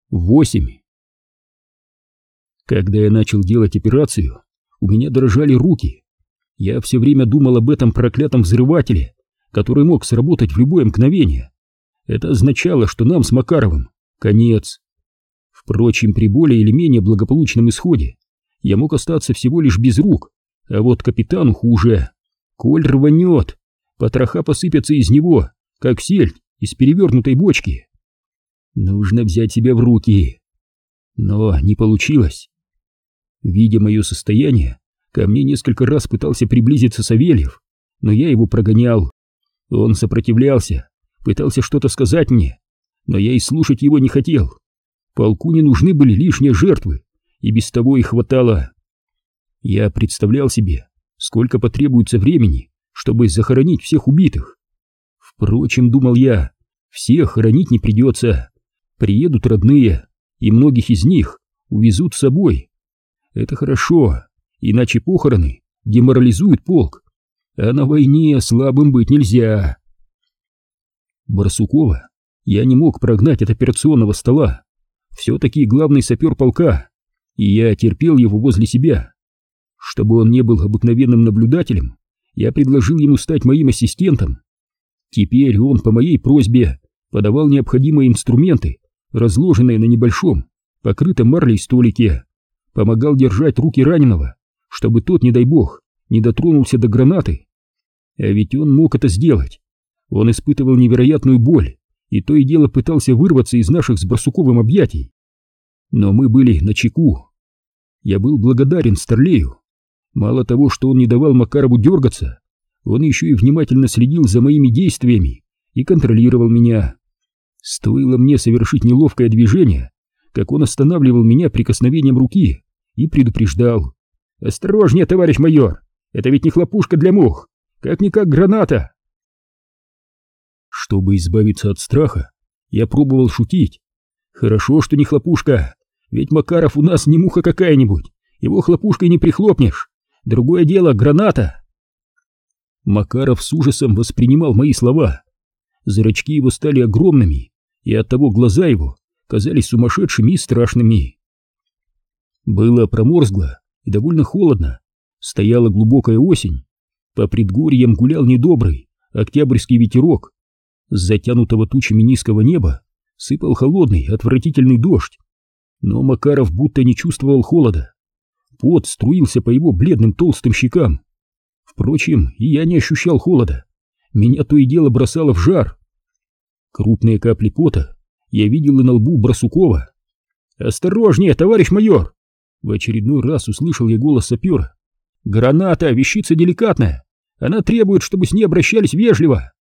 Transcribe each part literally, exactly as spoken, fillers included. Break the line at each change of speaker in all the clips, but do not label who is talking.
Восемь. Когда я начал делать операцию, у меня дрожали руки. Я все время думал об этом проклятом взрывателе, который мог сработать в любое мгновение. Это означало, что нам с Макаровым конец. Впрочем, при более или менее благополучном исходе я мог остаться всего лишь без рук, а вот капитану хуже. Коль рванет, потроха посыпятся из него, как сельдь из перевернутой бочки. Нужно взять себя в руки. Но не получилось. Видя мое состояние, ко мне несколько раз пытался приблизиться Савельев, но я его прогонял. Он сопротивлялся, пытался что-то сказать мне, но я и слушать его не хотел. Полку не нужны были лишние жертвы, и без того их хватало. Я представлял себе, сколько потребуется времени, чтобы захоронить всех убитых. Впрочем, думал я, всех хоронить не придется. Приедут родные, и многих из них увезут с собой. Это хорошо, иначе похороны деморализуют полк, а на войне слабым быть нельзя. Барсукова я не мог прогнать от операционного стола. Все-таки главный сапер полка, и я терпел его возле себя. Чтобы он не был обыкновенным наблюдателем, я предложил ему стать моим ассистентом. Теперь он по моей просьбе подавал необходимые инструменты, разложенные на небольшом, покрытом марлей столике, помогал держать руки раненого, чтобы тот, не дай бог, не дотронулся до гранаты. А ведь он мог это сделать. Он испытывал невероятную боль и то и дело пытался вырваться из наших с Барсуковым объятий. Но мы были начеку. Я был благодарен Старлею. Мало того, что он не давал Макарову дергаться, он еще и внимательно следил за моими действиями и контролировал меня. Стоило мне совершить неловкое движение, как он останавливал меня прикосновением руки и предупреждал: «Осторожнее, товарищ майор, это ведь не хлопушка для мух, как-никак граната». Чтобы избавиться от страха, я пробовал шутить. Хорошо, что не хлопушка, ведь Макаров у нас не муха какая-нибудь, его хлопушкой не прихлопнешь, другое дело граната. Макаров с ужасом воспринимал мои слова. Зрачки его стали огромными, и оттого глаза его казались сумасшедшими и страшными. Было проморзгло и довольно холодно, стояла глубокая осень, по предгорьям гулял недобрый октябрьский ветерок, с затянутого тучами низкого неба сыпал холодный, отвратительный дождь, но Макаров будто не чувствовал холода. Пот струился по его бледным толстым щекам. Впрочем, и я не ощущал холода, меня то и дело бросало в жар. Крупные капли пота я видел и на лбу Барсукова. «Осторожнее, товарищ майор!» В очередной раз услышал я голос сапера. «Граната — вещица деликатная, она требует, чтобы с ней обращались вежливо».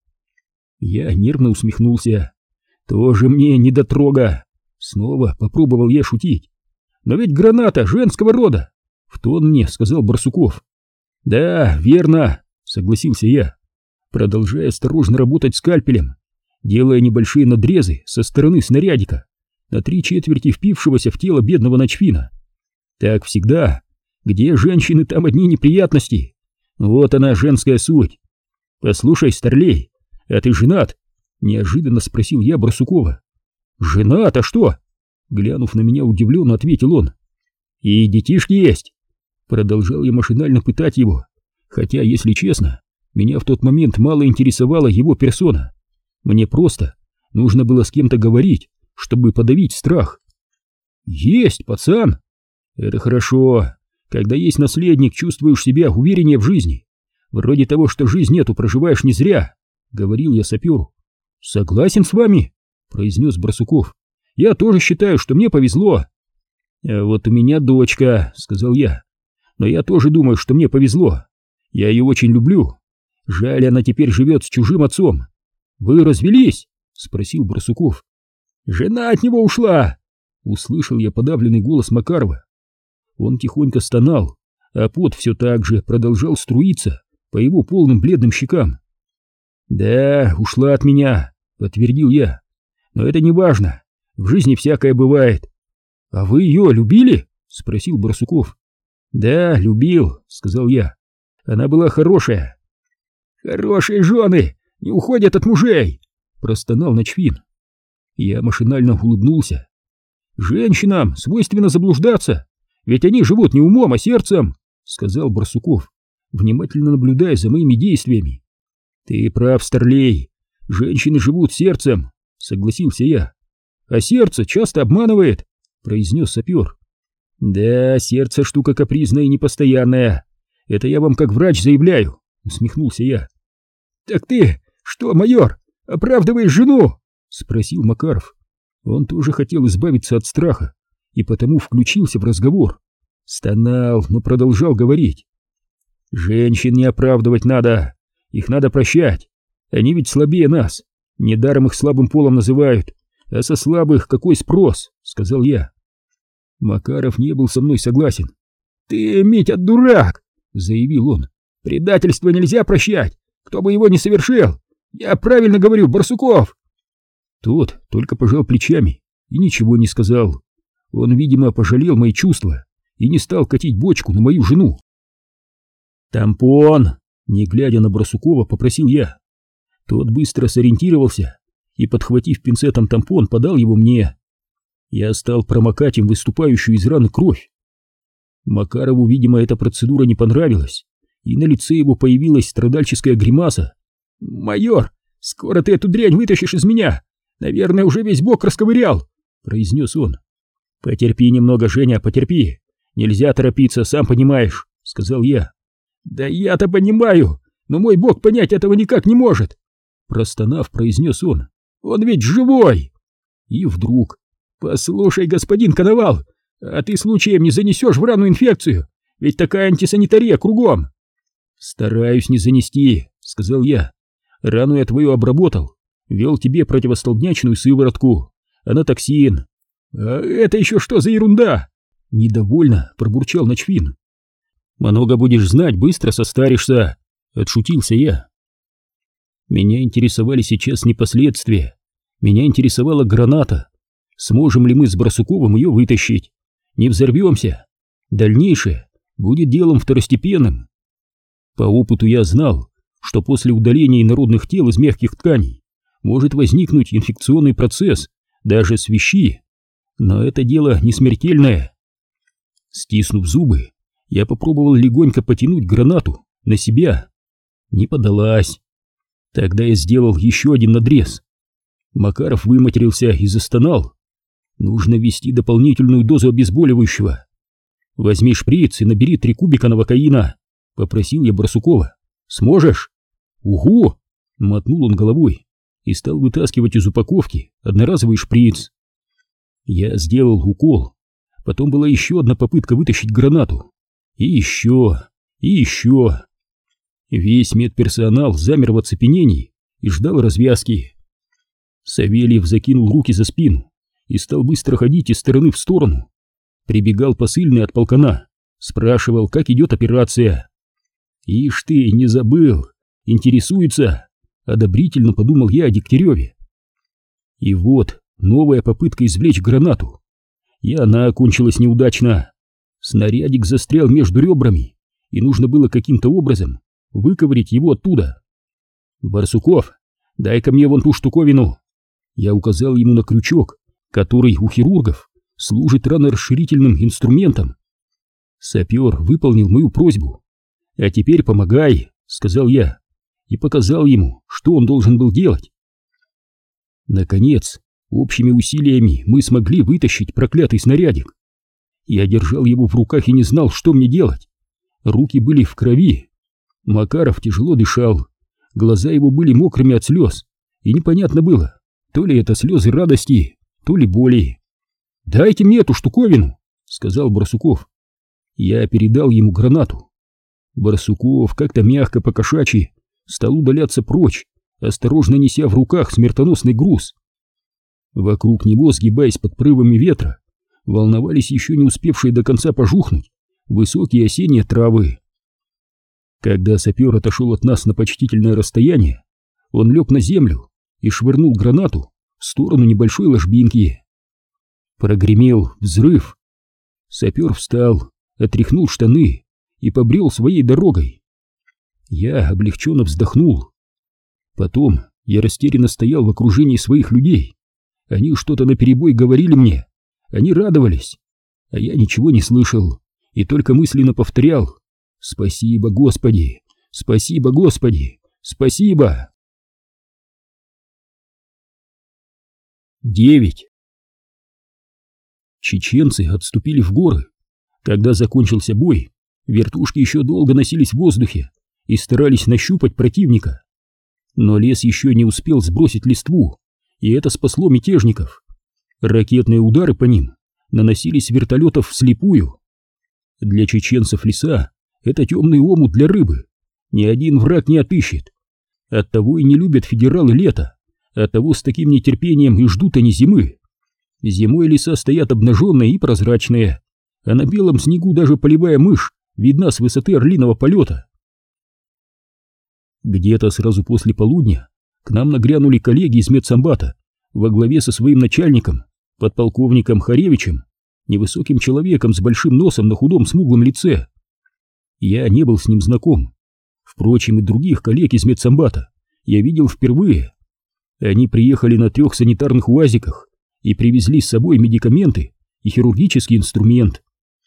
Я нервно усмехнулся. «Тоже мне недотрога!» Снова попробовал я шутить. «Но ведь граната женского рода!» В тон мне сказал Барсуков. «Да, верно!» — согласился я, продолжая осторожно работать скальпелем, делая небольшие надрезы со стороны снарядика, на три четверти впившегося в тело бедного начфина. Так всегда. Где женщины, там одни неприятности. Вот она, женская суть. Послушай, Старлей, а ты женат? Неожиданно спросил я Барсукова. Женат, а что? Глянув на меня удивленно, ответил он. И детишки есть. Продолжал я машинально пытать его, хотя, если честно, меня в тот момент мало интересовала его персона. Мне просто нужно было с кем-то говорить, чтобы подавить страх. Есть, пацан. Это хорошо. Когда есть наследник, чувствуешь себя увереннее в жизни. Вроде того, что жизнь эту проживаешь не зря, говорил я саперу. Согласен с вами, произнес Барсуков. Я тоже считаю, что мне повезло. А вот у меня дочка, сказал я. Но я тоже думаю, что мне повезло. Я ее очень люблю. Жаль, она теперь живет с чужим отцом. Вы развелись? Спросил Барсуков. Жена от него ушла. Услышал я подавленный голос Макарова. Он тихонько стонал, а пот все так же продолжал струиться по его полным бледным щекам. Да, ушла от меня, подтвердил я. Но это не важно. В жизни всякое бывает. А вы ее любили? Спросил Барсуков. Да, любил, сказал я. Она была хорошая. Хорошие жены не уходят от мужей, простонал начфин. Я машинально улыбнулся. Женщинам свойственно заблуждаться, ведь они живут не умом, а сердцем, сказал Барсуков, внимательно наблюдая за моими действиями. Ты прав, старлей, женщины живут сердцем, согласился я. А сердце часто обманывает, произнес сапер. Да, сердце штука капризная и непостоянная. Это я вам как врач заявляю, усмехнулся я. Так ты что, майор, оправдываешь жену? Спросил Макаров. Он тоже хотел избавиться от страха и потому включился в разговор. Стонал, но продолжал говорить. Женщин не оправдывать надо, их надо прощать. Они ведь слабее нас, недаром их слабым полом называют. А со слабых какой спрос, сказал я. Макаров не был со мной согласен. Ты, Митя, дурак, заявил он. Предательство нельзя прощать, кто бы его не совершил. Я правильно говорю, Барсуков. Тот только пожал плечами и ничего не сказал. Он, видимо, пожалел мои чувства и не стал катить бочку на мою жену. «Тампон!» — не глядя на Барсукова, попросил я. Тот быстро сориентировался и, подхватив пинцетом тампон, подал его мне. Я стал промокать им выступающую из раны кровь. Макарову, видимо, эта процедура не понравилась, и на лице его появилась страдальческая гримаса. «Майор, скоро ты эту дрянь вытащишь из меня! Наверное, уже весь бок расковырял!» — произнес он. «Потерпи немного, Женя, потерпи! Нельзя торопиться, сам понимаешь!» — сказал я. «Да я-то понимаю, но мой бок понять этого никак не может!» Простонав, произнес он. «Он ведь живой!» И вдруг: «Послушай, господин Коновал, а ты случаем не занесешь в рану инфекцию? Ведь такая антисанитария кругом!» «Стараюсь не занести», — сказал я. «Рану я твою обработал, вел тебе противостолбнячную сыворотку, анатоксин». «А это еще что за ерунда?» — недовольно пробурчал Ночфин. «Много будешь знать, быстро состаришься», — отшутился я. Меня интересовали сейчас не последствия, меня интересовала граната. Сможем ли мы с Барсуковым ее вытащить? Не взорвемся? Дальнейшее будет делом второстепенным. По опыту я знал, что после удаления инородных тел из мягких тканей может возникнуть инфекционный процесс, даже свищи. Но это дело не смертельное. Стиснув зубы, я попробовал легонько потянуть гранату на себя. Не подалась. Тогда я сделал еще один надрез. Макаров выматерился и застонал. Нужно ввести дополнительную дозу обезболивающего. «Возьми шприц и набери три кубика новокаина», — попросил я Барсукова. «Сможешь?» «Угу!» — мотнул он головой и стал вытаскивать из упаковки одноразовый шприц. Я сделал укол. Потом была еще одна попытка вытащить гранату. И еще, и еще. Весь медперсонал замер в оцепенении и ждал развязки. Савельев закинул руки за спину и стал быстро ходить из стороны в сторону. Прибегал посыльный от полкана, спрашивал, как идет операция. «Ишь ты, не забыл, интересуется», — одобрительно подумал я о Дегтяреве. И вот новая попытка извлечь гранату. И она окончилась неудачно. Снарядик застрял между ребрами, и нужно было каким-то образом выковырять его оттуда. «Барсуков, дай-ка мне вон ту штуковину». Я указал ему на крючок, который у хирургов служит ранорасширительным инструментом. Сапер выполнил мою просьбу. «А теперь помогай», — сказал я, и показал ему, что он должен был делать. Наконец, общими усилиями мы смогли вытащить проклятый снарядик. Я держал его в руках и не знал, что мне делать. Руки были в крови. Макаров тяжело дышал, глаза его были мокрыми от слез, и непонятно было, то ли это слезы радости, то ли боли. «Дайте мне эту штуковину», — сказал Барсуков. Я передал ему гранату. Барсуков как-то мягко по-кошачьи стал удаляться прочь, осторожно неся в руках смертоносный груз. Вокруг него, сгибаясь под порывами ветра, волновались еще не успевшие до конца пожухнуть высокие осенние травы. Когда сапер отошел от нас на почтительное расстояние, он лег на землю и швырнул гранату в сторону небольшой ложбинки. Прогремел взрыв. Сапер встал, отряхнул штаны и побрел своей дорогой. Я облегченно вздохнул. Потом я растерянно стоял в окружении своих людей. Они что-то наперебой говорили мне, они радовались, а я ничего не слышал и только мысленно повторял: «Спасибо, Господи! Спасибо, Господи! Спасибо!» Девять. Чеченцы отступили в горы. Когда закончился бой, вертушки еще долго носились в воздухе и старались нащупать противника. Но лес еще не успел сбросить листву, и это спасло мятежников. Ракетные удары по ним наносились с вертолетов вслепую. Для чеченцев леса — это темный омут для рыбы, ни один враг не отыщет. Оттого и не любят федералы лето, оттого с таким нетерпением и ждут они зимы. Зимой леса стоят обнаженные и прозрачные, а на белом снегу даже полевая мышь видна с высоты орлиного полета. Где-то сразу после полудня к нам нагрянули коллеги из медсанбата во главе со своим начальником, подполковником Харевичем, невысоким человеком с большим носом на худом смуглом лице. Я не был с ним знаком. Впрочем, и других коллег из медсанбата я видел впервые. Они приехали на трех санитарных уазиках и привезли с собой медикаменты и хирургический инструмент.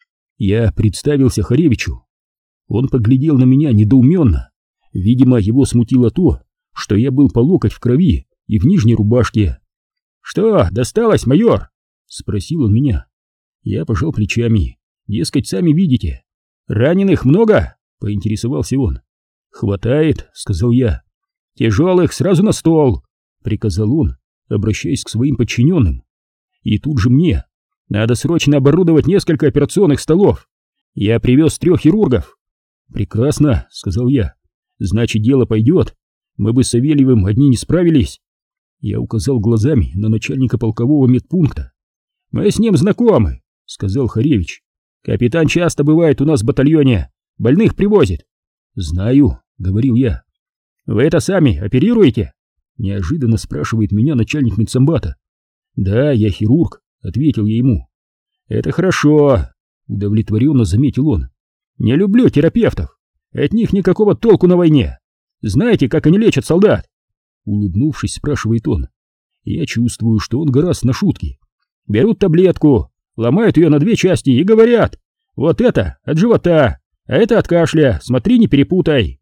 Я представился Харевичу. Он поглядел на меня недоуменно. Видимо, его смутило то, что я был по локоть в крови и в нижней рубашке. «Что, досталось, майор?» — спросил он меня. Я пожал плечами. Дескать, сами видите. «Раненых много?» — поинтересовался он. «Хватает», — сказал я. «Тяжелых сразу на стол», — приказал он, обращаясь к своим подчиненным. И тут же мне: «Надо срочно оборудовать несколько операционных столов. Я привез трех хирургов». «Прекрасно», — сказал я. «Значит, дело пойдет. Мы бы с Савельевым одни не справились». Я указал глазами на начальника полкового медпункта. «Мы с ним знакомы», — сказал Харевич. «Капитан часто бывает у нас в батальоне, больных привозит». «Знаю», — говорил я. «Вы это сами оперируете?» — неожиданно спрашивает меня начальник медсанбата. «Да, я хирург», — ответил я ему. «Это хорошо», — удовлетворенно заметил он. «Не люблю терапевтов. От них никакого толку на войне. Знаете, как они лечат солдат?» Улыбнувшись, спрашивает он. Я чувствую, что он гораст на шутки. «Берут таблетку, ломают ее на две части и говорят: вот это от живота, а это от кашля, смотри, не перепутай».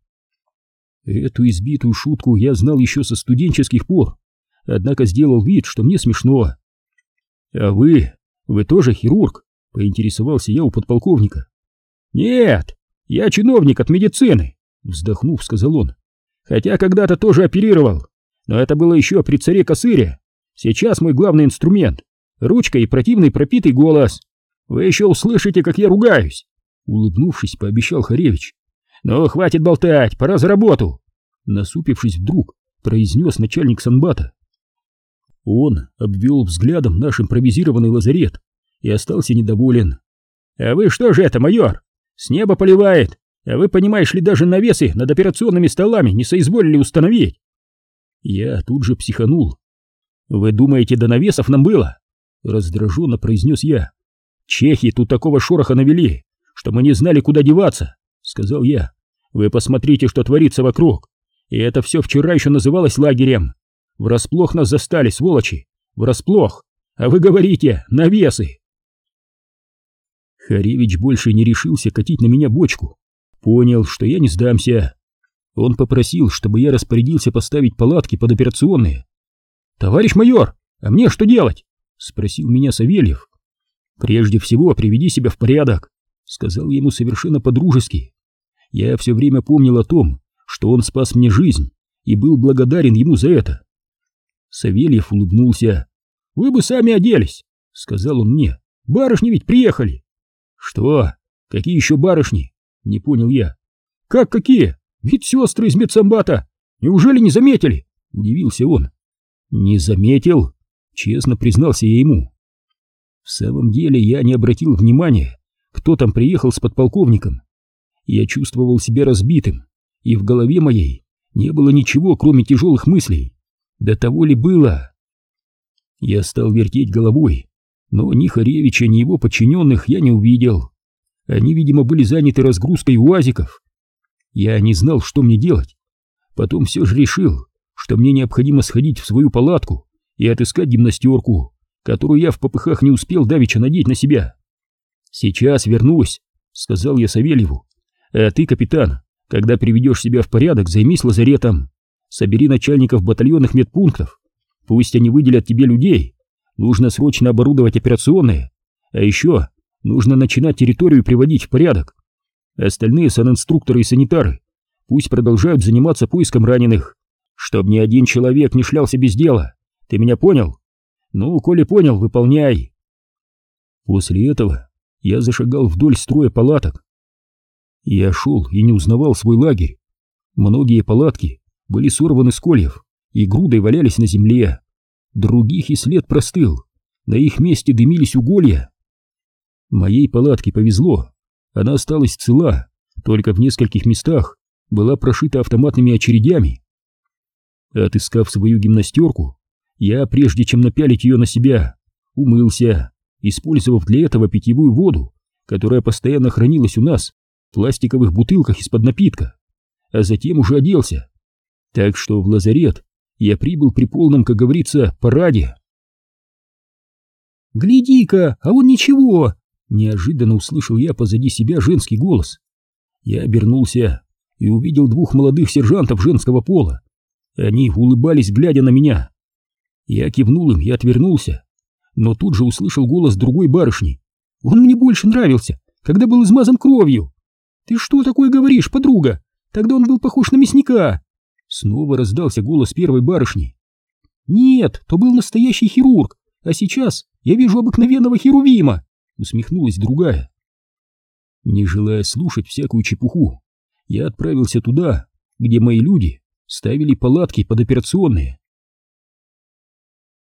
Эту избитую шутку я знал еще со студенческих пор, однако сделал вид, что мне смешно. «А вы, вы тоже хирург?» — поинтересовался я у подполковника. «Нет, я чиновник от медицины», — вздохнув, сказал он. «Хотя когда-то тоже оперировал, но это было еще при царе Косыре. Сейчас мой главный инструмент — ручка и противный пропитый голос. Вы еще услышите, как я ругаюсь», — улыбнувшись, пообещал Харевич. «Ну, хватит болтать, пора за работу», — насупившись вдруг, произнес начальник санбата. Он обвел взглядом наш импровизированный лазарет и остался недоволен. «А вы что же это, майор? С неба поливает, а вы, понимаешь ли, даже навесы над операционными столами не соизволили установить». Я тут же психанул. «Вы думаете, до навесов нам было?» — раздраженно произнес я. «Чехи тут такого шороха навели, что мы не знали, куда деваться», — сказал я. «Вы посмотрите, что творится вокруг. И это все вчера еще называлось лагерем. Врасплох нас застали, сволочи, врасплох. А вы говорите, навесы». Харевич больше не решился катить на меня бочку. Понял, что я не сдамся. Он попросил, чтобы я распорядился поставить палатки под операционные. «Товарищ майор, а мне что делать?» — спросил меня Савельев. «Прежде всего приведи себя в порядок», — сказал ему совершенно по-дружески. Я все время помнил о том, что он спас мне жизнь, и был благодарен ему за это. Савельев улыбнулся. «Вы бы сами оделись», — сказал он мне. «Барышни ведь приехали». «Что? Какие еще барышни?» — не понял я. «Как какие? Ведь сестры из медсанбата. Неужели не заметили?» — удивился он. «Не заметил», — честно признался я ему. В самом деле я не обратил внимания, кто там приехал с подполковником. Я чувствовал себя разбитым, и в голове моей не было ничего, кроме тяжелых мыслей. До того ли было? Я стал вертеть головой, но ни Харевича, ни его подчиненных я не увидел. Они, видимо, были заняты разгрузкой уазиков. Я не знал, что мне делать. Потом все же решил, что мне необходимо сходить в свою палатку и отыскать гимнастерку, которую я в попыхах не успел давеча надеть на себя. «Сейчас вернусь», — сказал я Савельеву. «А ты, капитан, когда приведешь себя в порядок, займись лазаретом. Собери начальников батальонных медпунктов. Пусть они выделят тебе людей. Нужно срочно оборудовать операционные. А еще нужно начинать территорию приводить в порядок. Остальные санинструкторы и санитары пусть продолжают заниматься поиском раненых, чтоб ни один человек не шлялся без дела. Ты меня понял? Ну, коли понял, выполняй». После этого я зашагал вдоль строя палаток. Я шел и не узнавал свой лагерь. Многие палатки были сорваны с кольев и грудой валялись на земле. Других и след простыл, на их месте дымились уголья. Моей палатке повезло, она осталась цела, только в нескольких местах была прошита автоматными очередями. Отыскав свою гимнастерку, я, прежде чем напялить ее на себя, умылся, использовав для этого питьевую воду, которая постоянно хранилась у нас в пластиковых бутылках из-под напитка, а затем уже оделся. Так что в лазарет я прибыл при полном, как говорится, параде. «Гляди-ка, а он ничего!» — неожиданно услышал я позади себя женский голос. Я обернулся и увидел двух молодых сержантов женского пола. Они улыбались, глядя на меня. Я кивнул им и отвернулся, но тут же услышал голос другой барышни. «Он мне больше нравился, когда был измазан кровью!» «Ты что такое говоришь, подруга? Тогда он был похож на мясника!» Снова раздался голос первой барышни. «Нет, то был настоящий хирург, а сейчас я вижу обыкновенного херувима!» Усмехнулась другая. Не желая слушать всякую чепуху, я отправился туда, где мои люди ставили палатки под операционные.